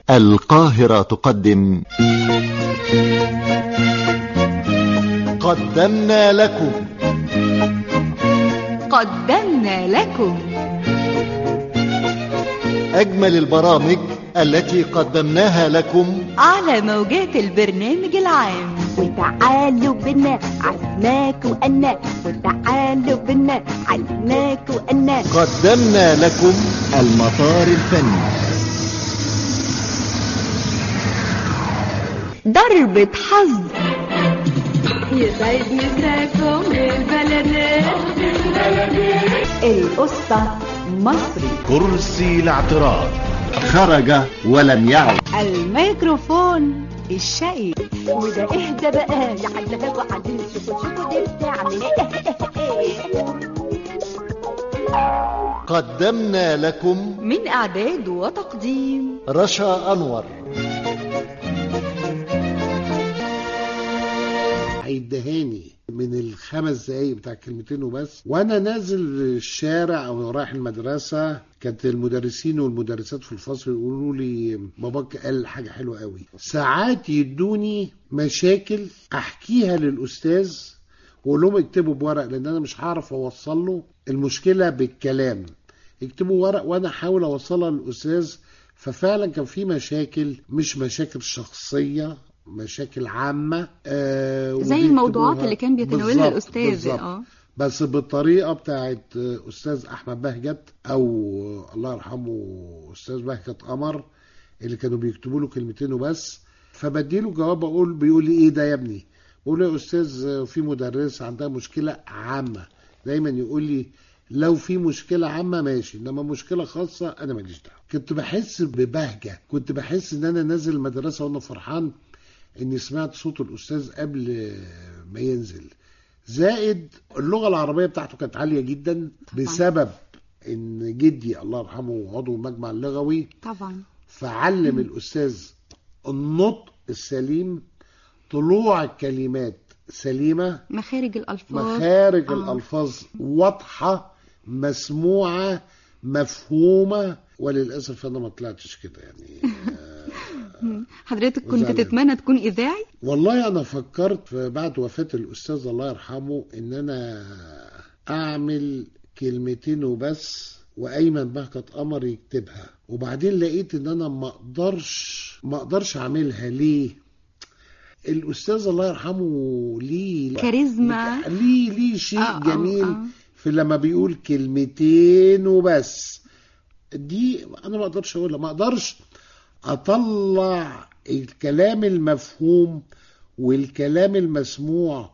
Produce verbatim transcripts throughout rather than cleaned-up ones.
القاهرة تقدم. قدمنا لكم قدمنا لكم أجمل البرامج التي قدمناها لكم على موجات البرنامج العام. وتعالوا بنا عزماك وأنا وتعالوا بنا عزماك وأنا قدمنا لكم المطار الفني. ضربة حظ يسعد مساكم البلدات القصة مصري. كرسي الاعتراض خرج ولم يعد. الميكروفون الشقي. وده اهدى بقى لعلها وعدين شوفوا شوفوا دي بتعمل ايه. قدمنا لكم من إعداد وتقديم رشا أنور. هيدهاني من الخمس دقايق بتاع كلمتين وبس، وانا نازل الشارع او رايح المدرسه كانت المدرسين والمدرسات في الفصل يقولوا لي باباك قال حاجه حلوه قوي. ساعات يدوني مشاكل احكيها للاستاذ واقول لهم اكتبوا بورق، لان انا مش هعرف اوصل له المشكله بالكلام، اكتبوا ورق وانا احاول اوصلها للاستاذ. ففعلا كان في مشاكل، مش مشاكل شخصيه، مشاكل عامة، آه زي الموضوعات اللي كان بيتناولها الأستاذ، اه بس بالطريقة بتاعت أستاذ أحمد بهجت أو الله يرحمه أستاذ بهجت قمر اللي كانوا بيكتبوا له كلمتين وبس. فبديله جواب أقول بيقول لي إيه ده يا ابني؟ بقول له يا أستاذ في مدرس عندها مشكلة عامة، دايما يقول لي لو في مشكلة عامة ماشي، انما مشكلة خاصة انا ماليش دعوة. كنت بحس ببهجة، كنت بحس ان انا نازل المدرسة وانا فرحان اني سمعت صوت الاستاذ قبل ما ينزل. زائد اللغة العربية بتاعته كانت عالية جدا بسبب ان جدي الله يرحمه عضو المجمع اللغوي طبعا، فعلم م. الاستاذ النطق السليم، طلوع الكلمات سليمة، مخارج الألفاظ مخارج آه. الألفاظ واضحة مسموعة مفهومة. وللأسف أنا ما طلعتش كده يعني. حضرتك كنت تتمنى تكون إذاعي؟ والله أنا فكرت بعد وفاة الأستاذ الله يرحمه إن أنا أعمل كلمتين وبس وأيمن بهجت قمر يكتبها، وبعدين لقيت إن أنا ما أقدرش ما أقدرش أعملها. ليه؟ الأستاذ الله يرحمه ليه كاريزما، ليه ليه شيء آه جميل آه آه. في لما بيقول كلمتين وبس. دي أنا ما أقدرش أقولها، ما أقدرش أطلع الكلام المفهوم والكلام المسموع،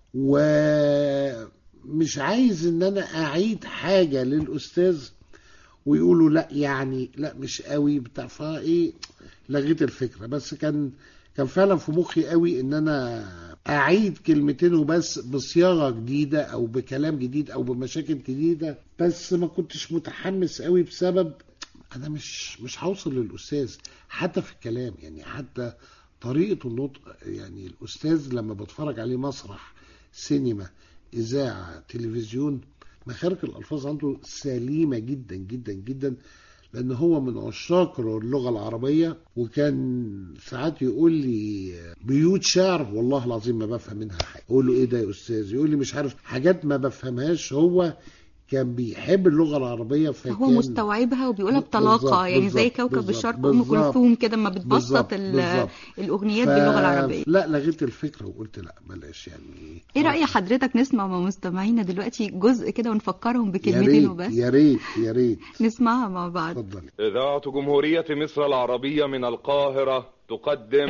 ومش عايز إن أنا أعيد حاجة للأستاذ ويقولوا لا يعني لا مش قوي بتاع فايه. لغيت الفكرة، بس كان كان فعلا في مخي قوي ان انا اعيد كلمتين وبس بصياغة جديدة او بكلام جديد او بمشاكل جديدة، بس ما كنتش متحمس قوي بسبب انا مش مش هوصل للاستاذ حتى في الكلام، يعني حتى طريقة النطق. يعني الاستاذ لما بتفرج عليه مسرح، سينما، اذاعة، تلفزيون، مخارج الالفاظ عنده سليمة جدا جدا جدا، لأن هو من عشاق اللغة العربية. وكان ساعات يقول لي بيوت شعر والله العظيم ما بفهم منها حاجة. أقول له إيه ده يا أستاذ؟ يقول لي مش عارف حاجات ما بفهمهاش. هو كان بيحب اللغة العربية، فكان هو مستوعبها وبيقولها بطلاقة، يعني زي كوكب الشرق أم كلثوم كده ما بتبسط الأغنيات باللغة العربية. لا لغيت الفكرة وقلت لا بلاش. يعني إيه رأي حضرتك نسمع مع مستمعينا دلوقتي جزء كده ونفكرهم بكلمتين وبس؟ يا ريت يا ريت نسمعها مع بعض. اتفضلي. إذاعة جمهورية مصر العربية من القاهرة تقدم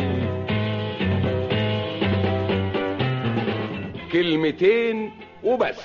كلمتين وبس.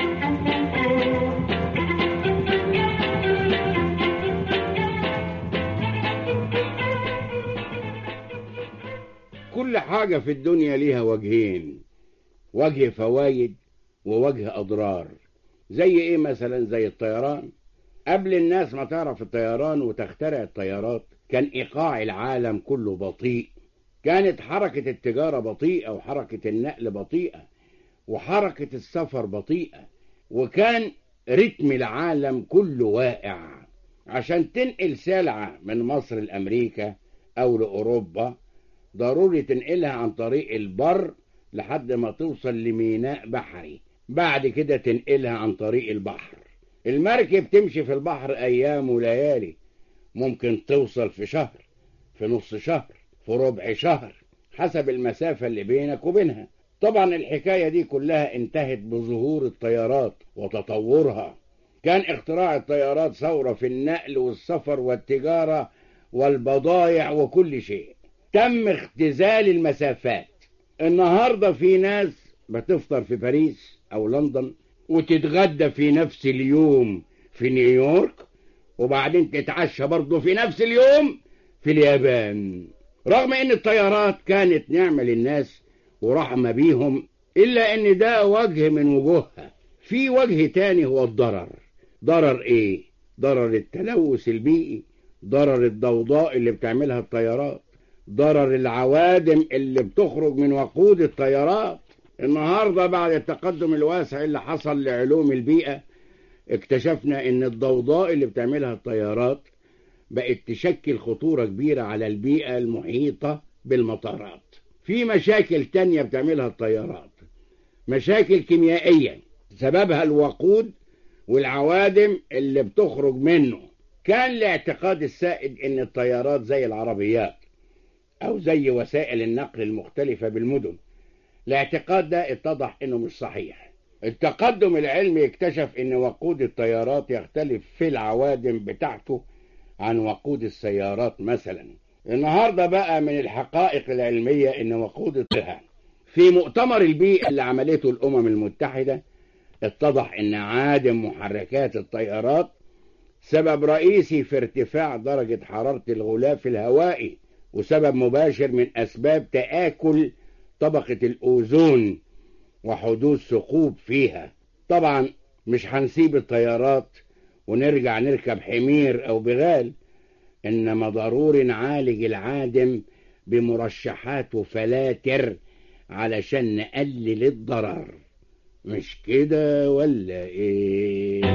كل حاجة في الدنيا ليها وجهين، وجه فوايد ووجه أضرار. زي إيه مثلا؟ زي الطيران. قبل الناس ما تعرف الطيران وتخترع الطيارات كان إيقاع العالم كله بطيء، كانت حركة التجارة بطيئة وحركة النقل بطيئة وحركة السفر بطيئة، وكان رتم العالم كله واقع. عشان تنقل سلعة من مصر لأمريكا أو لأوروبا ضروري تنقلها عن طريق البر لحد ما توصل لميناء بحري، بعد كده تنقلها عن طريق البحر. المركب تمشي في البحر أيام وليالي، ممكن توصل في شهر، في نص شهر، في ربع شهر، حسب المسافة اللي بينك وبينها. طبعا الحكاية دي كلها انتهت بظهور الطيارات وتطورها. كان اختراع الطيارات ثورة في النقل والسفر والتجارة والبضائع وكل شيء. تم اختزال المسافات. النهاردة في ناس بتفطر في باريس أو لندن وتتغدى في نفس اليوم في نيويورك، وبعدين تتعشى برضه في نفس اليوم في اليابان. رغم ان الطيارات كانت نعمة للناس ورحمة بيهم، إلا ان ده وجه من وجوهها. في وجه تاني هو الضرر. ضرر ايه؟ ضرر التلوث البيئي، ضرر الضوضاء اللي بتعملها الطيارات، ضرر العوادم اللي بتخرج من وقود الطيارات. النهاردة بعد التقدم الواسع اللي حصل لعلوم البيئة، اكتشفنا ان الضوضاء اللي بتعملها الطيارات بقت تشكل خطورة كبيرة على البيئة المحيطة بالمطارات. في مشاكل تانية بتعملها الطيارات، مشاكل كيميائية سببها الوقود والعوادم اللي بتخرج منه. كان الاعتقاد السائد ان الطيارات زي العربيات او زي وسائل النقل المختلفة بالمدن. الاعتقاد ده اتضح انه مش صحيح. التقدم العلمي اكتشف ان وقود الطيارات يختلف في العوادم بتاعته عن وقود السيارات مثلا. النهاردة بقى من الحقائق العلمية ان وقود الطيارات في مؤتمر البيئة اللي عملته الامم المتحدة اتضح ان عادم محركات الطيارات سبب رئيسي في ارتفاع درجة حرارة الغلاف الهوائي، وسبب مباشر من اسباب تآكل طبقة الأوزون وحدوث ثقوب فيها. طبعا مش هنسيب الطيارات ونرجع نركب حمير أو بغال، إنما ضروري نعالج العادم بمرشحات وفلاتر علشان نقلل الضرر. مش كده ولا إيه؟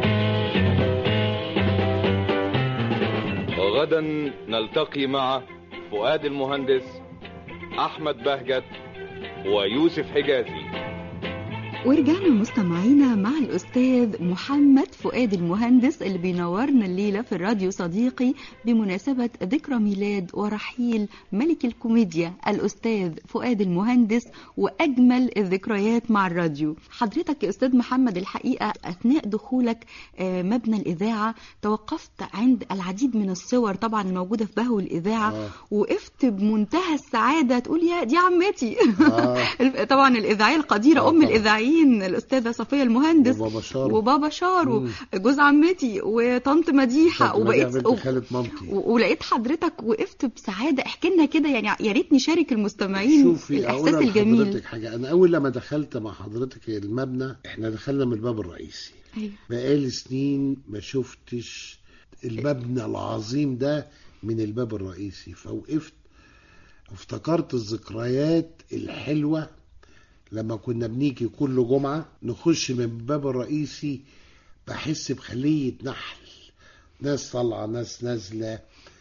وغدا نلتقي مع فؤاد المهندس، أحمد بهجت، ويوسف حجازي. ورجعنا مستمعينا مع الأستاذ محمد فؤاد المهندس اللي بينورنا الليلة في الراديو صديقي بمناسبة ذكرى ميلاد ورحيل ملك الكوميديا الأستاذ فؤاد المهندس وأجمل الذكريات مع الراديو. حضرتك يا أستاذ محمد الحقيقة أثناء دخولك مبنى الإذاعة توقفت عند العديد من الصور طبعا الموجودة في بهو الإذاعة، آه. وقفت بمنتهى السعادة تقول يا دي عمتي، آه. طبعا الإذاعية القديرة، آه. أم الإذاعية الأستاذة صفية المهندس وبابا شارو, وبابا شارو جوز عمتي وطنط مديحة وبقيت و... ولقيت حضرتك وقفت بسعادة. احكي لنا كده يعني، يا ريت نشارك المستمعين الإحساس الجميل. حضرتك حاجة، أنا أول لما دخلت مع حضرتك المبنى احنا دخلنا من الباب الرئيسي. أيوة. بقالي سنين ما شفتش المبنى العظيم ده من الباب الرئيسي، فوقفت افتكرت الذكريات الحلوة لما كنا بنيجي كل جمعة نخش من الباب الرئيسي، بحس بخلية نحل، ناس طالعة ناس نازلة،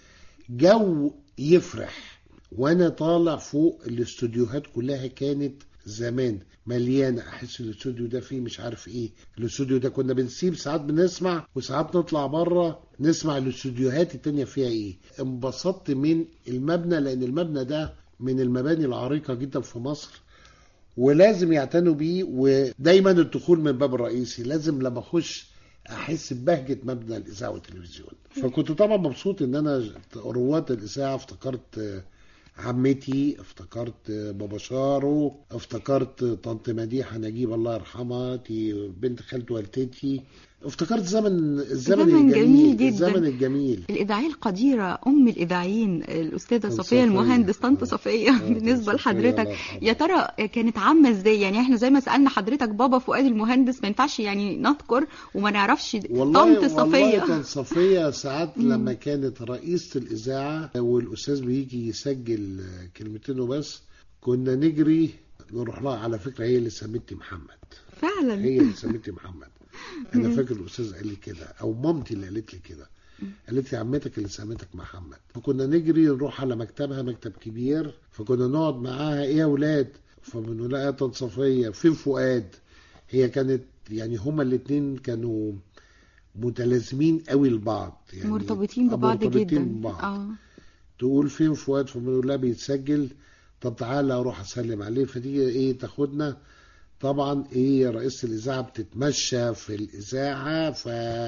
جو يفرح. وانا طالع فوق الاستوديوهات كلها كانت زمان مليانة، احس الاستوديو ده فيه مش عارف ايه، الاستوديو ده كنا بنسيب ساعات بنسمع وساعات نطلع بره نسمع الاستوديوهات التانية فيها ايه. انبسطت من المبنى لان المبنى ده من المباني العريقة جدا في مصر ولازم يعتنوا بيه، ودايما الدخول من الباب الرئيسي لازم لما اخش احس ببهجة مبنى الاذاعة والتلفزيون. فكنت طبعا مبسوط ان انا رواد الاذاعة افتكرت عمتي، افتكرت بابا شارو، افتكرت طنط مديحة نجيب الله يرحمها دي بنت خالة والدتي، افتكرت زمن الزمن الجميل, جميل جدا. الزمن الجميل. الإذاعية القديرة أم الإذاعيين الأستاذة صفية المهندس، طنط صفية. بالنسبة لحضرتك يا ترى كانت عامة إزاي؟ يعني إحنا زي ما سألنا حضرتك بابا فؤاد المهندس ما ينفعش يعني نذكر وما نعرفش طنط صفية. والله طنط صفية ساعات لما كانت رئيسة الإذاعة والأستاذ بيجي يسجل كلمتين وبس كنا نجري نروح لها. على فكرة هي اللي سمتني محمد، فعلا هي اللي سمتني محمد. انا فاكر الاستاذ قال لي كده او مامتي اللي قالت لي كده، قالت لي عمتك اللي سمتك محمد. فكنا نجري نروح على مكتبها، مكتب كبير، فكنا نقعد معاها ايه يا اولاد، فبنقول لها طنط صفيه فين فؤاد. هي كانت يعني هما الاثنين كانوا متلازمين قوي لبعض، يعني مرتبطين ببعض مرتبطين جدا. ببعض. اه تقول فين فؤاد، فبنقول لها بيتسجل. طب تعالى اروح اسلم عليه. فتيجي ايه تاخدنا، طبعا ايه رئيسة الاذاعه بتتمشى في الاذاعه، ف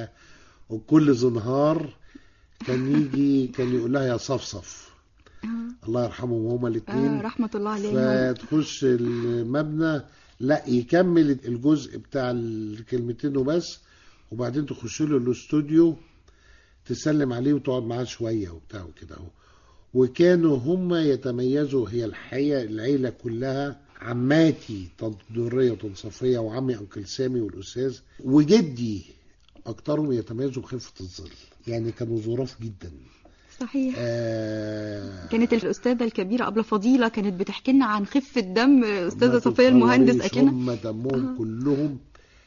وكل زنهار كان يجي كان يقول لها يا صفصف، الله يرحمهم هما الاثنين. آه رحمة الله عليهم. فتخش المبنى، لا يكمل الجزء بتاع الكلمتين وبس، وبعدين تخش له الاستوديو تسلم عليه وتقعد معاه شويه وبتاع وكده اهو. وكانوا هم يتميزوا، هي الحقيقه العيله كلها، عماتي طنط دريه وطنط صفيه وعمي انكل سامي والاستاذ وجدي، اكترهم يتميزوا بخفه الظل، يعني كانوا ظراف جدا. صحيح. آه كانت الأستاذة الكبيرة أبلة فضيلة كانت بتحكي لنا عن خفة دم أستاذة ما صفية المهندس. تتصوريش، أكلنا هم دمهم آه. كلهم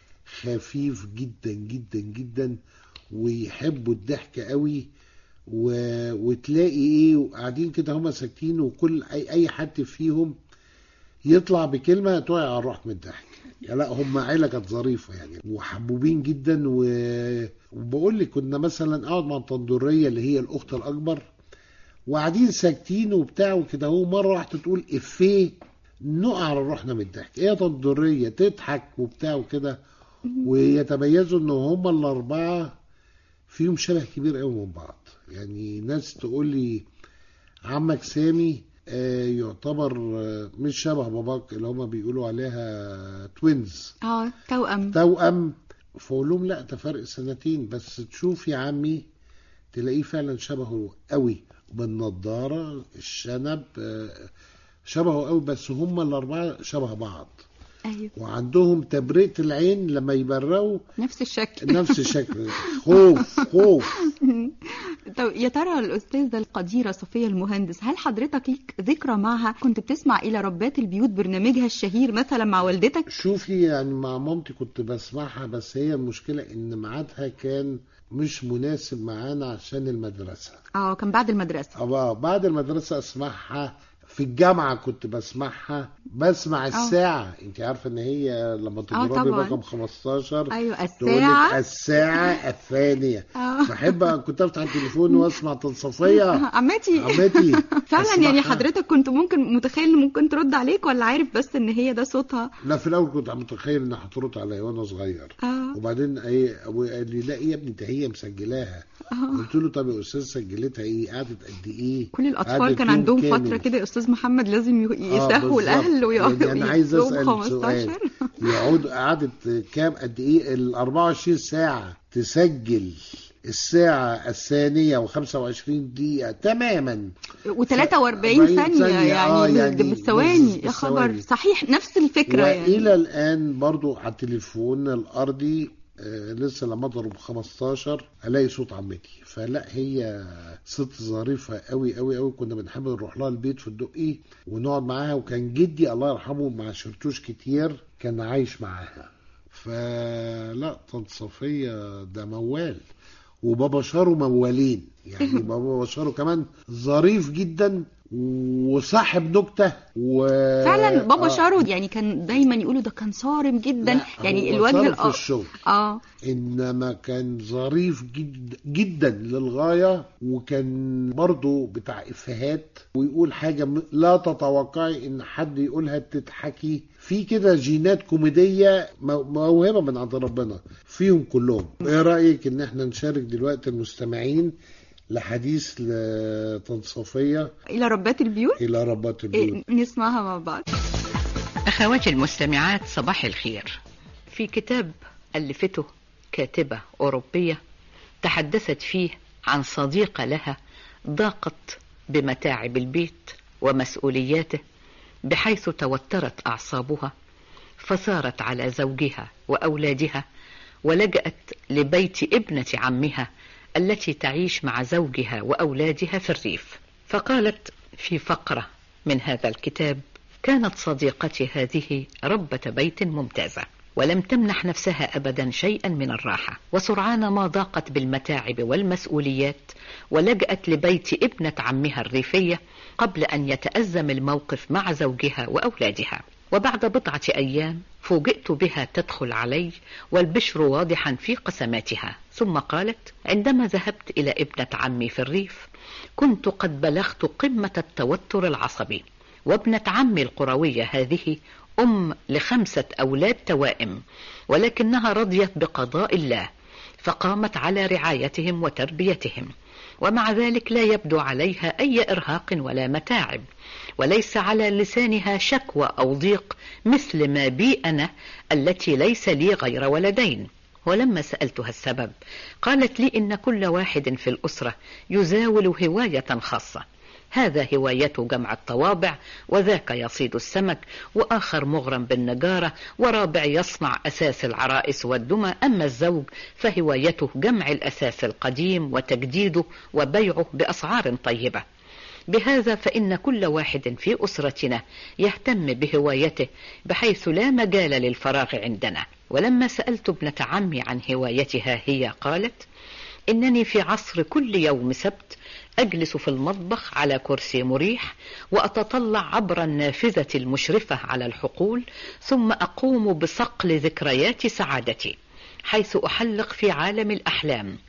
خفيف جدا جدا جدا، ويحبوا الضحك قوي، و... وتلاقي ايه قاعدين كده هم ساكتين، وكل اي اي حد فيهم يطلع بكلمه تقع على الروح من الضحك. يعني لا هم عيله كانت ظريفه يعني وحبوبين جدا. و... وبقول لك كنا مثلا اقعد مع الطندوريه اللي هي الاخت الاكبر، وقاعدين ساكتين وبتاع وكده، هو مره واحده تقول افيه نقع على روحنا من الضحك، ايه يا طندوريه، تضحك وبتاع وكده. ويتميزوا ان هم الاربعه فيهم شبه كبير قوي من بعض. يعني ناس تقول لي عمك سامي آه يعتبر آه مش شبه باباك، اللي هما بيقولوا عليها توينز، اه توأم توأم. فاقول لهم لا ده فرق سنتين بس. تشوف يا عمي تلاقيه فعلا شبهه قوي، بالنضاره الشنب آه شبهه قوي، بس هما الاربعه شبه بعض. أيوه. وعندهم تبرئة العين لما يبرقوا نفس الشكل. نفس الشكل، خوف خوف. طب يا ترى الأستاذة القديرة صفية المهندس، هل حضرتك ليك ذكرى معها؟ كنت بتسمع إلى ربات البيوت برنامجها الشهير مثلا مع والدتك؟ شوفي يعني مع مامتي كنت بسمعها، بس هي المشكلة إن ميعادها كان مش مناسب معانا عشان المدرسة. اه كان بعد المدرسة. اه بعد المدرسة أسمعها. في الجامعة كنت بسمعها، بسمع الساعة. انت عارفة ان هي لما تضربي رقم خمستاشر ايوه الساعة الساعة الثانية. أوه. بحب كنت افتح التليفون واسمع طنط صفية عمتي عمتي فعلا. أسمعها. يعني حضرتك كنت ممكن متخيل ممكن ترد عليك، ولا عارف بس ان هي ده صوتها؟ لا في الاول كنت متخيل انها هترد عليا وانا صغير. آه. وبعدين ايه ابويا قال لي لا يا ابني ده هي مسجلاها. آه. قلت له طب يا استاذ سجلتها ايه، قعدت قد ايه؟ كل الاطفال كان عندهم فتره كده يا استاذ محمد لازم يسهوا الاهل ويقعدوا. يعني انا عايز اسال سؤال، يقعد قعدت كام قد ايه ال أربعة وعشرين ساعه تسجل الساعة الثانية وخمسة وعشرين دقيقة تماما وثلاثة واربعين ثانية, ثانية يعني, آه يعني بالثواني. يا خبر صحيح نفس الفكرة. وإلى يعني الآن برضو على التليفون الأرضي آه لسه لما اضرب خمستاشر الاقي صوت عمتي. فلا هي ست ظريفه قوي قوي قوي. كنا بنحب نروح لها البيت في الدقي ونقعد معاها. وكان جدي الله يرحمه ما عشرتوش كتير كان عايش معاها. فلا طنط صفيه ده موال. وبابا شارو موالين يعني. بابا شارو كمان ظريف جدا وصاحب نكته و... فعلا بابا آه. شارو يعني كان دايما يقولوا ده كان صارم جدا. يعني الوجه في الشغل اه انما كان ظريف جد جدا للغايه. وكان برضو بتاع افيهات ويقول حاجه لا تتوقعي ان حد يقولها تضحكي. في كده جينات كوميديه موهبه من عند ربنا فيهم كلهم. ايه رايك ان احنا نشارك دلوقتي المستمعين لحديث لطنط صفية إلى ربات البيوت؟ إلى ربات البيوت. إيه نسمعها مع بعض. أخواتي المستمعات صباح الخير. في كتاب ألفته كاتبة أوروبية تحدثت فيه عن صديقة لها ضاقت بمتاعب البيت ومسؤولياته بحيث توترت أعصابها فثارت على زوجها وأولادها ولجأت لبيت ابنة عمها التي تعيش مع زوجها وأولادها في الريف. فقالت في فقرة من هذا الكتاب: كانت صديقتي هذه ربة بيت ممتازة، ولم تمنح نفسها أبدا شيئا من الراحة، وسرعان ما ضاقت بالمتاعب والمسؤوليات ولجأت لبيت ابنة عمها الريفية قبل أن يتأزم الموقف مع زوجها وأولادها. وبعد بضعة أيام فوجئت بها تدخل علي والبشر واضحا في قسماتها، ثم قالت: عندما ذهبت إلى ابنة عمي في الريف كنت قد بلغت قمة التوتر العصبي، وابنة عمي القروية هذه أم لخمسة أولاد توائم، ولكنها رضيت بقضاء الله فقامت على رعايتهم وتربيتهم، ومع ذلك لا يبدو عليها أي إرهاق ولا متاعب، وليس على لسانها شكوى أو ضيق مثل ما بي أنا التي ليس لي غير ولدين. ولما سألتها السبب قالت لي إن كل واحد في الأسرة يزاول هواية خاصة، هذا هوايته جمع الطوابع، وذاك يصيد السمك، وآخر مغرم بالنجارة، ورابع يصنع أساس العرائس والدمى، أما الزوج فهوايته جمع الأساس القديم وتجديده وبيعه بأسعار طيبة. بهذا فإن كل واحد في أسرتنا يهتم بهوايته بحيث لا مجال للفراغ عندنا. ولما سألت ابنة عمي عن هوايتها هي قالت: إنني في عصر كل يوم سبت أجلس في المطبخ على كرسي مريح وأتطلع عبر النافذة المشرفة على الحقول، ثم أقوم بصقل ذكريات سعادتي حيث أحلق في عالم الأحلام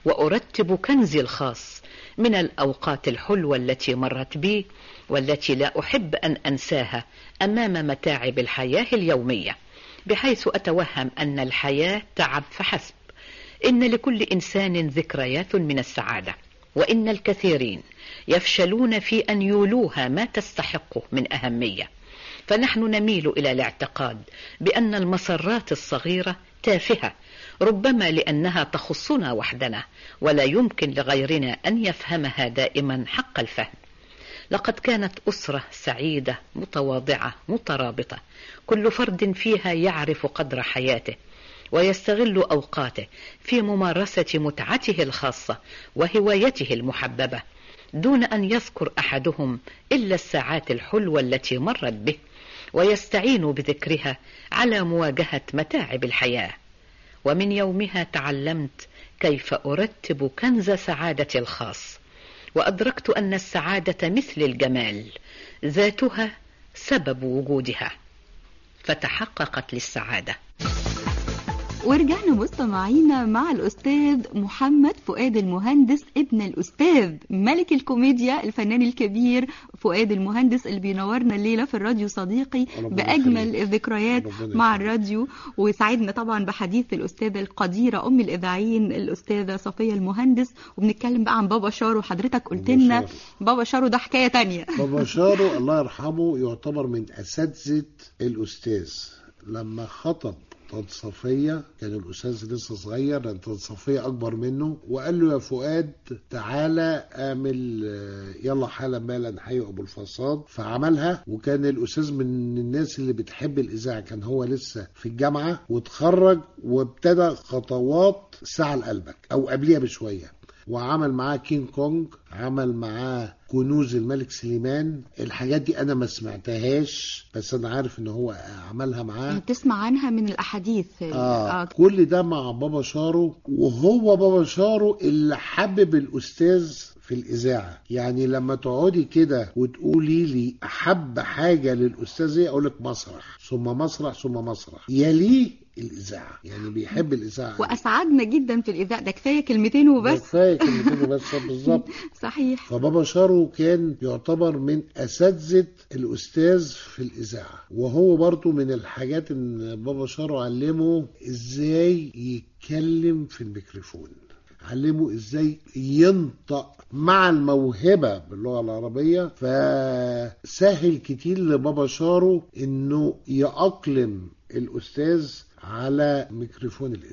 وأرتب كنزي الخاص من الأوقات الحلوة التي مرت بي والتي لا أحب أن أنساها أمام متاعب الحياة اليومية، بحيث أتوهم أن الحياة تعب فحسب. إن لكل إنسان ذكريات من السعادة، وإن الكثيرين يفشلون في أن يولوها ما تستحقه من أهمية، فنحن نميل إلى الاعتقاد بأن المسرات الصغيرة تافهة، ربما لأنها تخصنا وحدنا ولا يمكن لغيرنا أن يفهمها دائما حق الفهم. لقد كانت أسرة سعيدة متواضعة مترابطة، كل فرد فيها يعرف قدر حياته ويستغل أوقاته في ممارسة متعته الخاصة وهوايته المحببة، دون أن يذكر أحدهم إلا الساعات الحلوة التي مرت به، ويستعين بذكرها على مواجهة متاعب الحياة. ومن يومها تعلمت كيف أرتب كنز سعادتي الخاص، وأدركت أن السعادة مثل الجمال، ذاتها سبب وجودها، فتحققت للسعادة. ورجعنا مستمعينا مع الأستاذ محمد فؤاد المهندس، ابن الأستاذ ملك الكوميديا الفنان الكبير فؤاد المهندس، اللي بينورنا الليلة في الراديو صديقي بأجمل الذكريات مع الراديو. وسعدنا طبعا بحديث الأستاذة القديرة أم الإذاعيين الأستاذة صفية المهندس، وبنتكلم بقى عن بابا شارو. حضرتك قلت لنا بابا شارو ده حكاية تانية. بابا شارو الله يرحمه يعتبر من أساتذة الأستاذ. لما خطب طنط صفية كان الأستاذ لسه صغير، لأن طنط صفية أكبر منه، وقال له: يا فؤاد تعالى اعمل يلا حالا مالا حي أبو الفصاد. فعملها، وكان الأستاذ من الناس اللي بتحب الإذاعة، كان هو لسه في الجامعة وتخرج وابتدى خطوات ساعة لقلبك أو قبليها بشوية، وعمل معاه كينج كونج، عمل معاه كنوز الملك سليمان. الحاجات دي انا ما سمعتهاش، بس انا عارف ان هو عملها معاه، تسمع عنها من الاحاديث. آه. آه. كل ده مع بابا شارو، وهو بابا شارو اللي حبب الاستاذ في الإذاعة. يعني لما تقعدي كده وتقولي لي أحب حاجة للأستاذ ايه، أقولك مسرح ثم مسرح ثم مسرح، يليه الإذاعة. يعني بيحب الإذاعة، وأسعدنا جدا في الإذاعة. ده كفاية كلمتين وبس، كفاية كلمتين وبس بالظبط. صحيح. فبابا شارو كان يعتبر من أساتذة الأستاذ في الإذاعة، وهو برضو من الحاجات إن بابا شارو علمه إزاي يتكلم في الميكروفون، علمه ازاي ينطق مع الموهبة باللغة العربية. فسهل كتير لبابا شارو انه يأقلم الاستاذ على ميكروفون الإذاعة.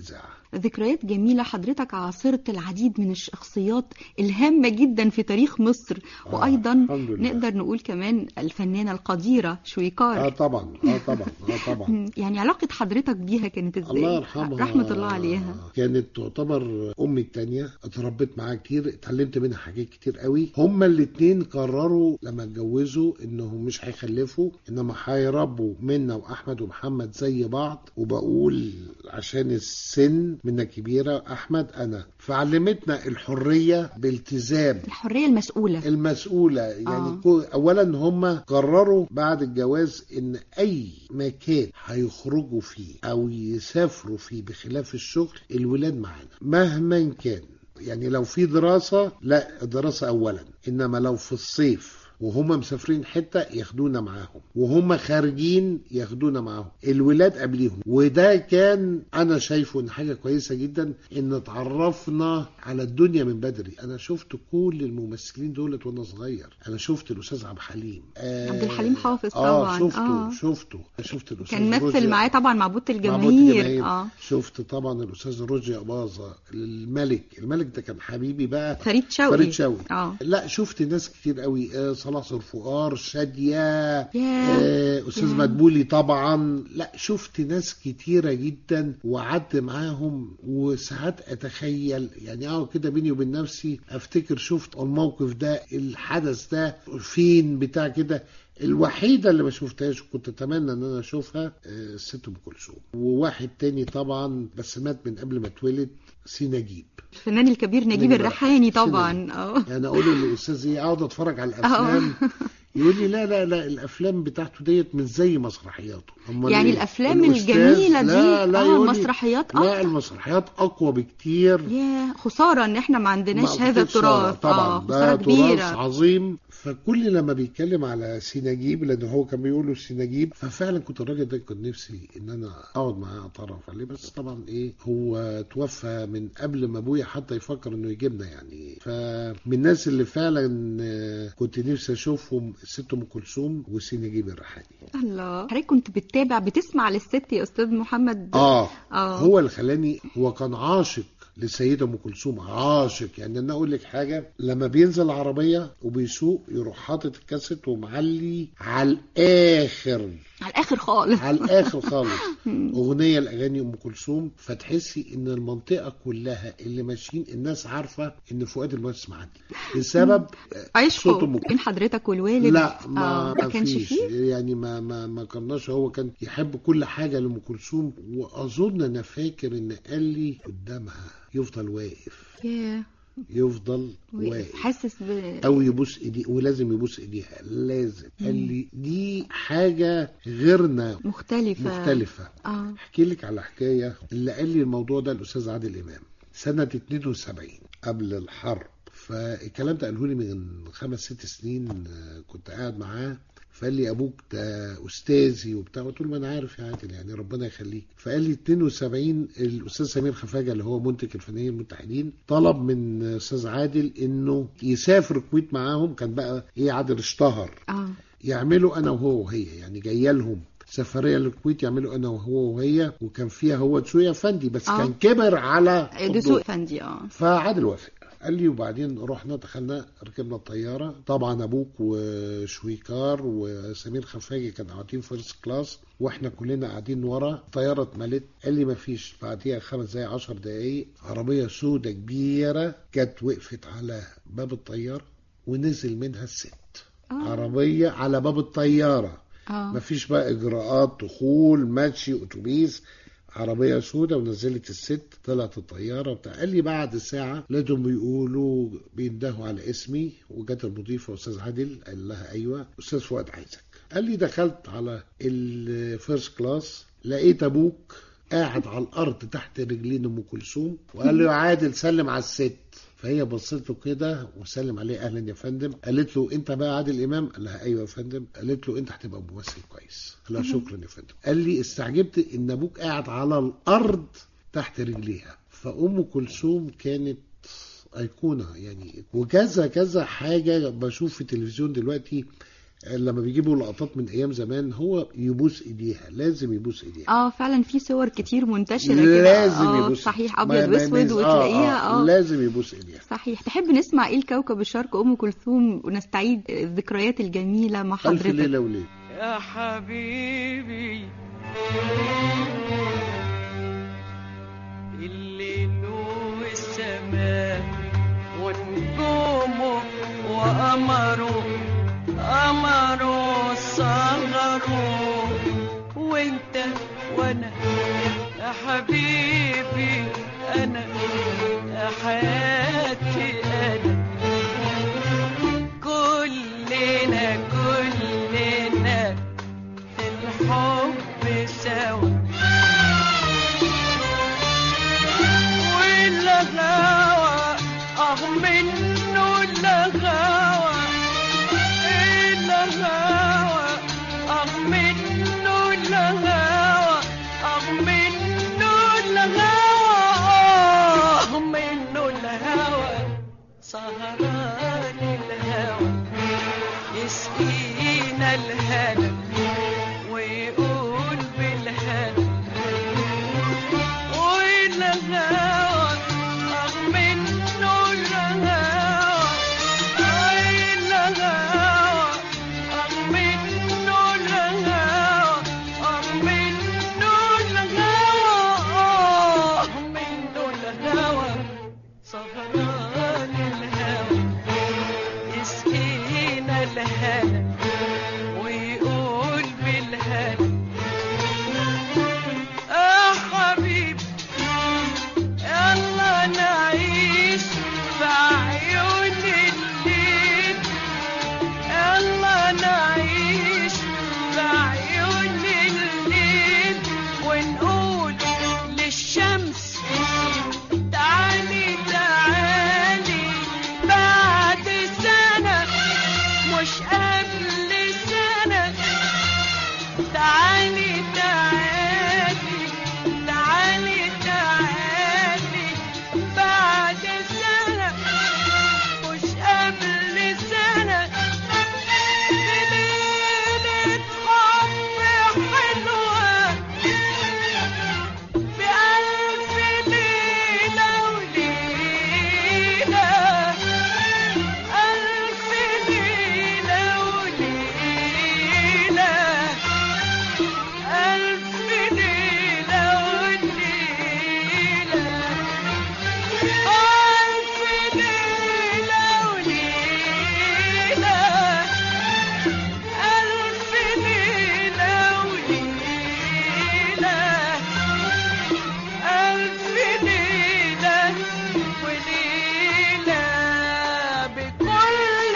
ذكريات جميلة. حضرتك عاصرت العديد من الشخصيات الهامة جدا في تاريخ مصر، آه وأيضا الحمد لله. نقدر نقول كمان الفنانة القديرة شويكار. اه طبعا اه طبعا اه طبعا يعني علاقة حضرتك بيها كانت ازاي؟ الله يرحمها، رحمة الله عليها. كانت تعتبر امي التانية، اتربيت معاها كتير، اتعلمت منها حاجات كتير قوي. هما الاتنين قرروا لما اتجوزوا انهم مش هيخلفوا، انما هيربوا منا واحمد ومحمد زي بعض. وبقول عشان السن منا كبيرة، احمد انا، فعلمتنا الحرية بالتزام، الحرية المسؤولة المسؤولة يعني آه. كو- اولا هم قرروا بعد الجواز ان اي مكان هيخرجوا فيه او يسافروا فيه بخلاف الشغل الولاد معانا مهما كان. يعني لو في دراسة، لا الدراسة اولا، انما لو في الصيف وهم مسافرين حتة ياخدونا معاهم، وهم خارجين ياخدونا معاهم، الولاد قبليهم. وده كان انا شايفه ان حاجة كويسة جدا، ان تعرفنا على الدنيا من بدري. انا شفت كل الممثلين دولت وانا صغير. انا شفت الاستاذ عبد الحليم آه عبد الحليم حافظ اه طبعا. شفته آه. شفته شفت الاستاذ كان مثل روجي- معاه طبعا مع بوت مع بوت الجماهير. الجماهير. اه شفت طبعا الاستاذ روجي اباظه، الملك الملك ده كان حبيبي بقى، فريد شوقي. فريد شوقي. اه لا شفت ناس كتير قوي، آه صلاح ذوالفقار، شاديه، ياه. آه استاذ ياه. مدبولي طبعا. لا شفت ناس كتيره جدا وقعدت معاهم. وساعات اتخيل يعني اه كده بيني وبين نفسي افتكر شفت الموقف ده، الحدث ده فين بتاع كده. الوحيدة اللي ما شفتهاش وكنت اتمنى ان انا اشوفها آه، الست ام كلثوم. وواحد تاني طبعا بس مات من قبل ما اتولد، سي نجيب. الفنان الكبير نجيب نجيب الريحاني الريحاني. طبعا. اه يعني اقول للاستاذ ايه، اقعد اتفرج على الافلام يقول لي لا لا لا الافلام بتاعته ديت مش زي مسرحياته. أمال يعني إيه؟ الافلام الأستاذ الجميله دي لا لا اه يقول لي مسرحيات لا اكتر. المسرحيات اقوى بكتير. يا خساره ان احنا ما عندناش ما هذا أعتقدش صار. التراث. طبعا اه ده خساره تراث كبيره. عظيم. فكل لما بيتكلم على سي نجيب، لان هو كان بيقول سي نجيب، ففعلا كنت الراجل ده كنت نفسي ان انا اقعد معاه اتعرف عليه. بس طبعا ايه، هو توفى من قبل ما ابويا حتى يفكر انه يجيبنا يعني. فمن الناس اللي فعلا آه، كنت نفسي اشوفهم الست ام كلثوم وسي نجيب الريحاني. الله، حضرتك كنت بتتابع بتسمع للست يا استاذ محمد؟ اه, آه. هو اللي خلاني. هو كان عاشق للسيدة ام كلثوم، عاشق. يعني انا اقول لك حاجه، لما بينزل العربيه وبيسوق يروح حاطط الكاسيت ومعلي على الاخر، على الاخر خالص. على الاخر خالص اغنيه لاغاني ام كلثوم. فتحسي ان المنطقه كلها اللي ماشيين الناس عارفه ان فؤاد المهندس معدي بسبب صوت عشقه ام بين كلثوم. حضرتك والوالد؟ لا ما, آه. ما ما كانش فيش فيه. يعني ما ما ما كناش. هو كان يحب كل حاجه لام كلثوم. واظن انا فاكر ان قال لي قدامها يفضل واقف، ياه. يفضل واقف حاسس ب او يبوس ايدي، ولازم يبوس ايديها لازم. قال لي دي حاجه غيرنا مختلفه مختلفه. اه احكي لك على حكايه. اللي قال لي الموضوع ده الاستاذ عادل امام سنه اتنين وسبعين قبل الحرب. فالكلام ده قاله لي من خمس ست سنين. آه، كنت قاعد معاه فقال لي ابوك ده استاذي وبتاع. قلت له ما انا عارف يا عادل يعني ربنا يخليك. فقال لي اتنين وسبعين الاستاذ سمير خفاجه اللي هو منتج الفنانين المتحدين طلب من استاذ عادل انه يسافر الكويت معاهم. كان بقى ايه، عادل اشتهر، اه يعملوا انا وهو وهي. يعني جايه لهم سفريه للكويت يعملوا انا وهو وهي. وكان فيها هو دسوقي افندي بس آه. كان كبر على دسوقي افندي. اه فعادل وافق. قال لي وبعدين رحنا دخلنا ركبنا الطياره. طبعا ابوك وشويكار وسمير خفاجي كانوا قاعدين فيرست كلاس واحنا كلنا قاعدين ورا. الطياره اتملت. قال لي ما فيش بعديها خمس دقايق عشر دقايق عربيه سودة كبيره جت وقفت على باب الطياره ونزل منها الست. آه. عربيه على باب الطياره. اه مفيش بقى اجراءات دخول ماشي اتوبيس، عربيه سودة ونزلت الست. طلعت الطياره بتاع. قال لي بعد ساعه لقيتهم بيقولوا بيندهوا على اسمي. وجت المضيفه استاذ عادل قال لها ايوه استاذ فؤاد عايزك. قال لي دخلت على الفيرست كلاس لقيت ابوك قاعد على الارض تحت رجلين ام كلثوم. وقال له يا عادل سلم على الست. فهي بصت له كده وسلم عليه اهلا يا فندم. قالت له انت بقى عادل امام؟ قال لها ايوه يا فندم. قالت له انت هتبقى ممثل كويس. قال لها شكرا يا فندم. قال لي استعجبت ان ابوك قاعد على الارض تحت رجليها. فام كلثوم كانت ايقونه يعني. وكذا كذا حاجه بشوف في التلفزيون دلوقتي لما بيجيبوا لقطات من ايام زمان هو يبوس ايديها، لازم يبوس ايديها. اه فعلا في صور كتير منتشره كده، لازم آه يبوس، صحيح، ما- ابيض ما- واسود ما- وتلاقيها آه, آه, اه لازم يبوس ايديها. صحيح. تحب نسمع ايه الكوكب الشرق ام كلثوم ونستعيد الذكريات الجميله مع الف حضرتك؟ ليله وليله. يا حبيبي الليل والسماء ونجومه وقمره قمره صغره وانت وانا يا حبيبي انا يا حياتي انا كلنا كلنا في الحب سوا والغاوى اه منه الغاوى الغاوى اه منه الغاوى اه منه الغاوى اه منه الهوى سهران الهوى يسقينا الهنا ويقول بالهنا والهوى اه منه الهوى الهوى اه منه الهوى اه منه الهوى اه منه الهوى سهران الهوى يسقينا الهنا ويقول بالهنا يا حبيبي يلا نعيش في عيون الليل يلا نعيش في عيون الليل ونقول للشمس تعالي تعالي بعد سنة مش قبل سنة تعالي تعالي تعالي تعالي بعد سنة مش قبل سنة ليلة حب حلوة بألف ليلة وليلة ألف ليلة وليلة ألف ليلة وليلة ألف ليلة وليلة ألف ليلة وليلة ألف ليلة وليلة بكل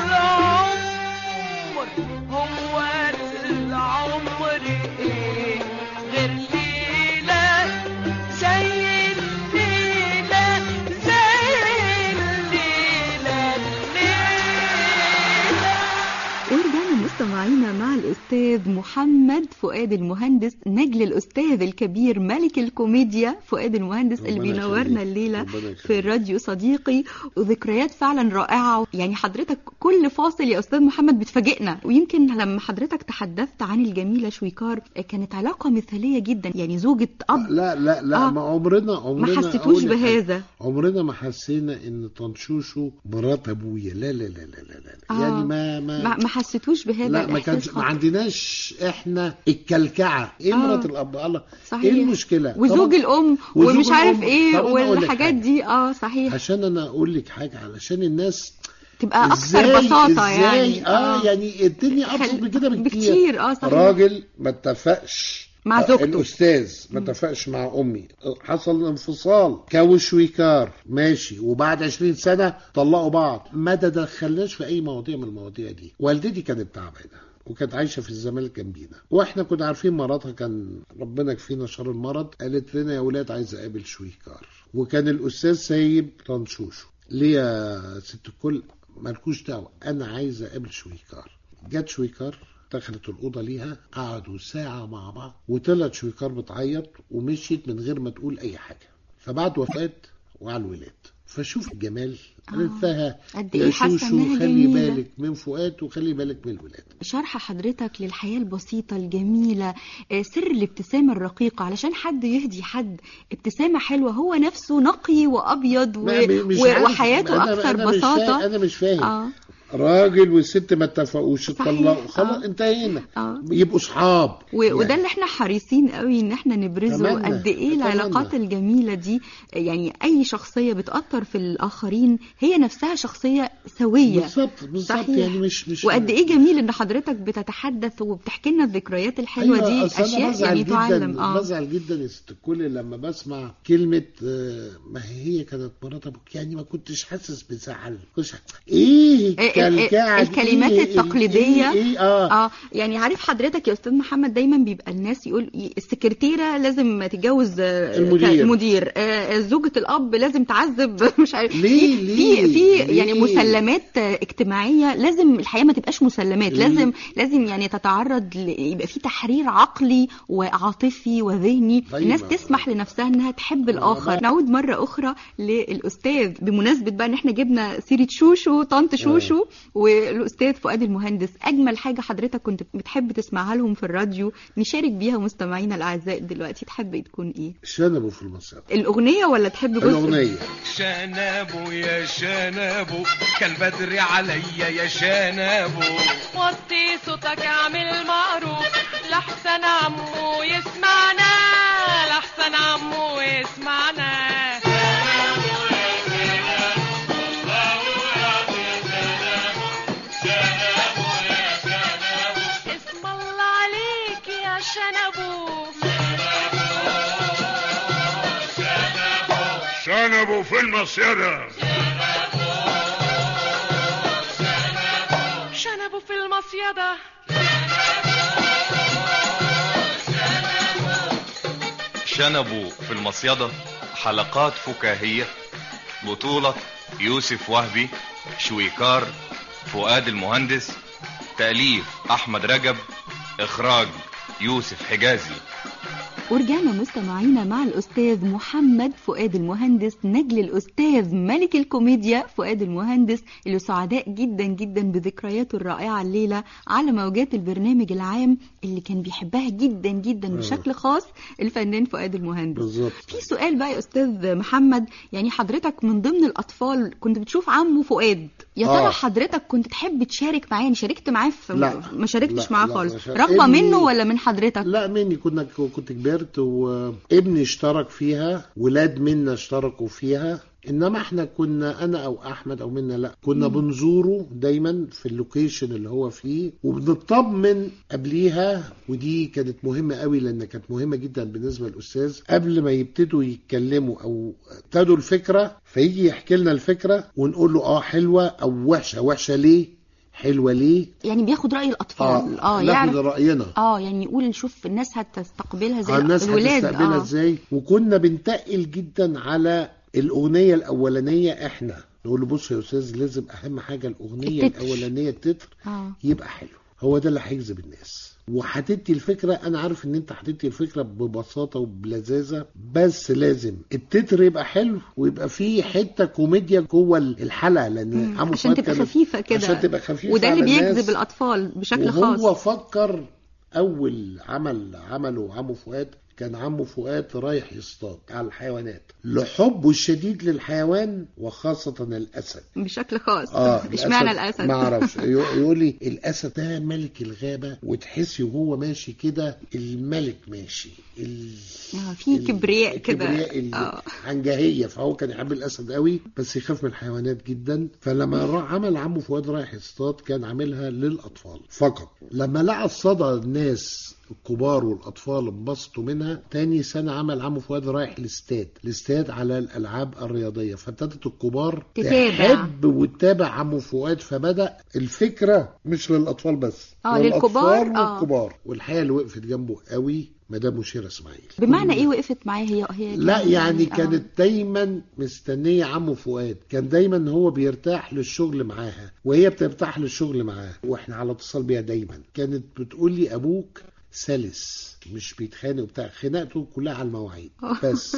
العمر هو العمر إيه غير ليلة زي الليلة زي الليلة الليلة. ورجعنا مستمعينا مع الأستاذ محمد فؤاد المهندس، نجل الأستاذ الكبير ملك الكوميديا فؤاد المهندس اللي ربنا بينورنا يخليك. الليلة ربنا يخليك. في الراديو صديقي، وذكريات فعلا رائعة. يعني حضرتك كل فاصل يا أستاذ محمد بتفاجئنا، ويمكن لما حضرتك تحدثت عن الجميلة شويكار كانت علاقة مثالية جدا، يعني زوجة أب. لا لا لا آه. ما عمرنا عمرنا ما حسيتوش أقول لك بهذا؟ حاجة. عمرنا ما حسينا ان طنشوشو مرات ابويا، لا لا لا لا لا, لا. آه. يعني ما ما ما, ما حسيتوش بهذا لا ما الإحساس كانش، ما خالص. عندناش احنا الكلكعه ايه آه. مرات الاب، الله صحيح. ايه المشكله وزوج طبعاً. الأم وزوج ومش عارف الأم. ايه طب أنا أقول لك والحاجات حاجة. دي. اه صحيح، عشان انا اقول لك حاجه علشان الناس تبقى إزاي اكثر بساطه إزاي يعني. اه يعني الدنيا ابسط خل- من كده بكتير. بكتير، اه صحيح. راجل ما اتفقش مع زوجته. الاستاذ ما اتفقش مع امي، حصل انفصال، كوش ويكار ماشي، وبعد عشرين سنه طلقوا بعض، ما تدخلناش في اي مواضيع من المواضيع دي. والدتي كانت تعبانه وكانت عايشه في الزمالك جنبينا، واحنا كنا عارفين مرضها، كان ربنا يكفينا شر المرض. قالت لنا يا ولاد عايز اقابل شويكار، وكان الاستاذ سايب طنشوشو. ليه يا ست الكل؟ مالكوش دعوه، انا عايز اقابل شويكار. جت شويكار، دخلت الأوضة ليها، قعدوا ساعة مع بعض، وطلعت شويكار بتعيط ومشيت من غير ما تقول أي حاجة. فبعد وفاة وعلى الولاد فشوف الجمال. قالت لها قد يا ايه حاسه شوشو انها خلي جميله. بالك من فؤاد وخلي بالك من الولاد. شرح حضرتك للحياة البسيطة الجميلة، آه، سر الابتسامة الرقيقة، علشان حد يهدي حد ابتسامة حلوة هو نفسه نقي وأبيض و... ما- مش و... عارف. وحياته أنا- أكثر أنا مش بساطة. فاهم- انا مش فاهم آه. راجل والست ما اتفقوش صحيح. اتطلقوا خلاص آه. انتهينا. آه. يبقوا صحاب و... يعني. وده اللي احنا حريصين قوي ان احنا نبرزه، أتمنى. قد ايه أتمنى. العلاقات الجميلة دي. يعني اي شخصية بتأثر في الآخرين هي نفسها شخصية سوية. بالظبط بالظبط. صحيح. يعني مش مش وقد ايه جميل ان حضرتك بتتحدث وبتحكي لنا الذكريات الحلوة أيوة، دي، أصل أنا اشياء بزعل يعني جداً تعلم. اه بزعل جدا يا ست الكل لما بسمع كلمة آه، ما هي كانت مرات ابوك، يعني ما كنتش حاسس بزعل. كنتش ايه ال- ال- الكلكعة دي؟ الكلمات إيه التقليدية. ايه, إيه اه, اه يعني عارف حضرتك يا استاذ محمد، دايما بيبقى الناس يقول ي- السكرتيره لازم تتجوز آه، المدير. المدير، آه، زوجة الاب لازم تعذب مش عارف ليه؟ في ليه؟ في, في ليه؟ يعني مسلمات آه، اجتماعيه. لازم الحياه ما تبقاش مسلمات، ليه؟ لازم لازم يعني تتعرض ل- يبقى في تحرير عقلي وعاطفي وذهني. طيب. الناس تسمح لنفسها انها تحب الاخر. نعود مره اخرى للاستاذ بمناسبه بقى ان احنا جبنا سيره شوشو، طنط شوشو والاستاذ فؤاد المهندس. اجمل حاجه حضرتك كنت بتحب تسمعها لهم في الراديو نشارك بيها مستمعينا الاعزاء دلوقتي، تحب تكون ايه؟ شنبوا في المصيف. الاغنيه ولا تحب جزء؟ الاغنيه. شنبو يا شنبو كالبدر عليا يا شنبو، وطي صوتك اعمل معروف لحسن عمو يسمعنا، لحسن عمو يسمعنا. اسم الله عليك يا شنبو، شنبوا في المصيدة. شنبو في المصيدة. شنبوا في المصيدة، حلقات فكاهية، بطولة يوسف وهبي، شويكار، فؤاد المهندس، تأليف أحمد رجب، إخراج يوسف حجازي. ورجعنا مستمعينا مع الأستاذ محمد فؤاد المهندس، نجل الأستاذ ملك الكوميديا فؤاد المهندس، اللي سعداء جدا جدا بذكرياته الرائعة الليلة على موجات البرنامج العام اللي كان بيحبها جدا جدا بشكل خاص الفنان فؤاد المهندس. بالظبط. في سؤال بقى يا أستاذ محمد، يعني حضرتك من ضمن الأطفال كنت بتشوف عمه فؤاد، يا ترى آه. حضرتك كنت تحب تشارك معاه؟ يعني شاركت معاه في لا. ما شاركتش لا، معاه لا، خالص؟ عشان رغبة ابني- منه ولا من حضرتك؟ لا مني. كنا كنت كبرت وابني اشترك فيها، ولاد منا اشتركوا فيها، انما احنا كنا انا او احمد او منا لا كنا بنزوره دايما في اللوكيشن اللي هو فيه وبنطمن قبليها. ودي كانت مهمة قوي لان كانت مهمة جدا بالنسبة للاستاذ قبل ما يبتدوا يتكلموا او ابتدوا الفكرة، فيجي يحكي لنا الفكرة ونقول له اه حلوة او وحشة. وحشة ليه؟ حلوة ليه؟ يعني بياخد رأي الأطفال. اه, آه يعرف ناخد رأينا. اه يعني يقول شوف الناس هتستقبلها زي آه الناس الولاد. هتستقبلها آه. ازاي. وكنا بنتقل جدا على الأغنية الأولانية. احنا نقول له بص يا أستاذ لازم أهم حاجة الأغنية التتر. الأولانية التتر آه. يبقى حلو، هو ده اللي هيجذب الناس. وحتدي الفكرة، أنا عارف إن أنت حتدي الفكرة ببساطة وبلذاذة، بس لازم التتر يبقى حلو ويبقى فيه حتة كوميديا جوه الحلقة، لأن عمو عشان فؤاد تبقى كانت- خفيفة كده، عشان تبقى خفيفة وده اللي على الناس. بيجذب الأطفال بشكل وهو خاص. فكر أول عمل عمله عمو فؤاد كان عمو فؤاد رايح يصطاد على الحيوانات لحبه الشديد للحيوان وخاصة الأسد بشكل خاص. اه اشمعنى الأسد؟ ما اعرفش. يقول لي الأسد ده ملك الغابة، وتحسي وهو ماشي كده الملك ماشي ال... آه في كبرياء كده. الكبرياء آه. العنجهية. فهو كان يحب الأسد قوي بس يخاف من الحيوانات جدا. فلما راح عمل عمو فؤاد رايح يصطاد كان عاملها للأطفال فقط. لما لقى الصدى الناس الكبار والأطفال انبسطوا منها، تاني سنة عمل عمو فؤاد رايح الاستاد الاستاد على الألعاب الرياضية، فابتدت الكبار تتابع. تحب وتتابع عمو فؤاد. فبدأ الفكرة مش للأطفال بس، آه للأطفال للكبار. آه. والكبار. والحقيقة اللي وقفت جنبه قوي مدام مشيرة اسماعيل. بمعنى ايه وقفت معاه؟ هي هي لا كان- يعني آه. كانت دايما مستنية عمو فؤاد، كان دايما هو بيرتاح للشغل معاها وهي بترتاح للشغل معاه، واحنا على اتصال بيها دايما. كانت بتقول لي ابوك سلس مش بيتخانق وبتاع، خناقته كلها على المواعيد بس.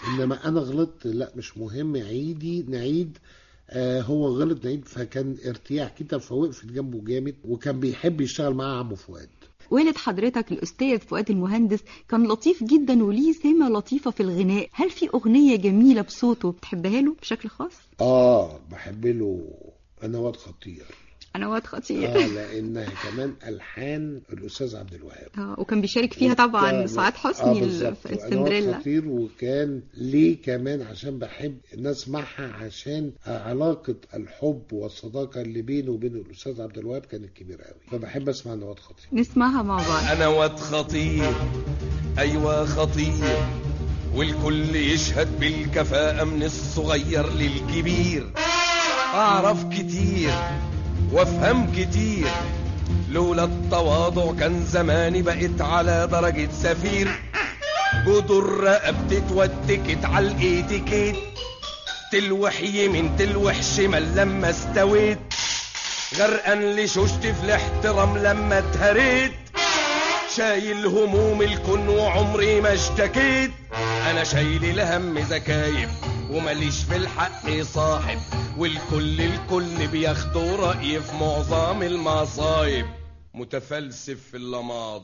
انما انا غلطت، لا مش مهم، عيدي نعيد. آه هو غلط نعيد، فكان ارتياح كده، فوقفت جنبه جامد، وكان بيحب يشتغل معاه عمو فؤاد. والد حضرتك الأستاذ فؤاد المهندس كان لطيف جدا وليه سمة لطيفة في الغناء، هل في أغنية جميلة بصوته بتحبها له بشكل خاص؟ آه بحب له أنا واد خطير. أنا واد خطير آه لأنها كمان ألحان الأستاذ عبد الوهاب. آه وكان بيشارك فيها طبعا سعاد حسني آه في السندريلا. أنا واد خطير، وكان ليه كمان عشان بحب نسمعها، عشان علاقة الحب والصداقة اللي بينه وبين الأستاذ عبد الوهاب كانت كبيرة قوي، فبحب أسمع أنا واد خطير. نسمعها مع بعض. أنا واد خطير، أيوة خطير، والكل يشهد بالكفاءة من الصغير للكبير. أعرف كتير وافهم كتير، لولا التواضع كان زماني بقيت على درجة سفير. جدر رقبتي اتودكت على الاتيكيت، تلوح يمين تلوح شمال لما استويت، غرقان لشوشتي في الاحترام لما اتهريت، شايل هموم الكون وعمري ما اشتكيت. انا شايل الهم زكايب ومليش في الحق صاحب، والكل الكل بياخدوا رأي في معظم المصايب. متفلسف في اللماضة،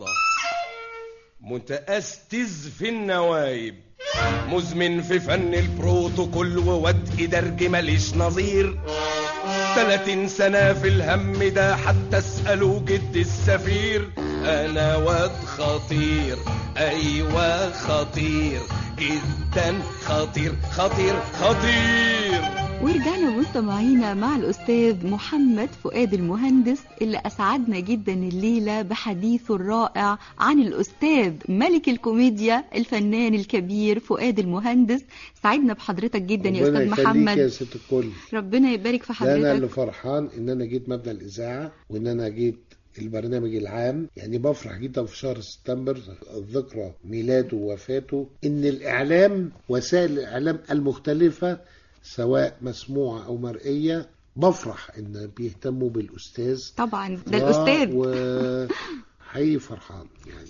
متأستز في النوايب، مزمن في فن البروتوكول، وودق درج ماليش نظير. تلاتين سنة في الهم ده حتى اسألوا جد السفير. أنا واد خطير، أيوة خطير جدا، خطير خطير خطير. ورجعنا مستمعينا مع الأستاذ محمد فؤاد المهندس اللي أسعدنا جدا الليلة بحديثه الرائع عن الأستاذ ملك الكوميديا الفنان الكبير فؤاد المهندس. سعدنا بحضرتك جدا يا أستاذ محمد. ربنا يخليك يا ست الكل. ربنا يبارك في حضرتك. أنا اللي فرحان إن أنا جيت مبنى الإذاعة، وإن أنا جيت البرنامج العام. يعني بفرح جدا في شهر سبتمبر ذكرى ميلاده ووفاته، إن الإعلام وسائل الإعلام المختلفة سواء مسموعة أو مرئية بفرح إن بيهتموا بالأستاذ. طبعا ده الأستاذ، وحقيقي فرحان يعني.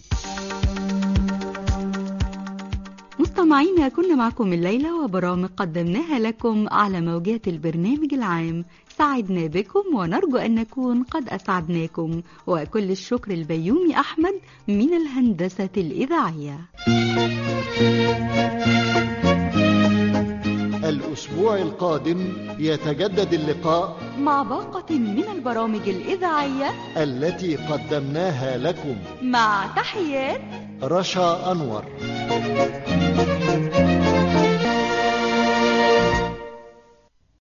مستمعينا كنا معكم الليلة وبرامج قدمناها لكم على موجات البرنامج العام. سعدنا بكم ونرجو أن نكون قد أسعدناكم، وكل الشكر البيومي أحمد من الهندسة الإذاعية. الأسبوع القادم يتجدد اللقاء مع باقة من البرامج الإذاعية التي قدمناها لكم، مع تحيات رشا أنور.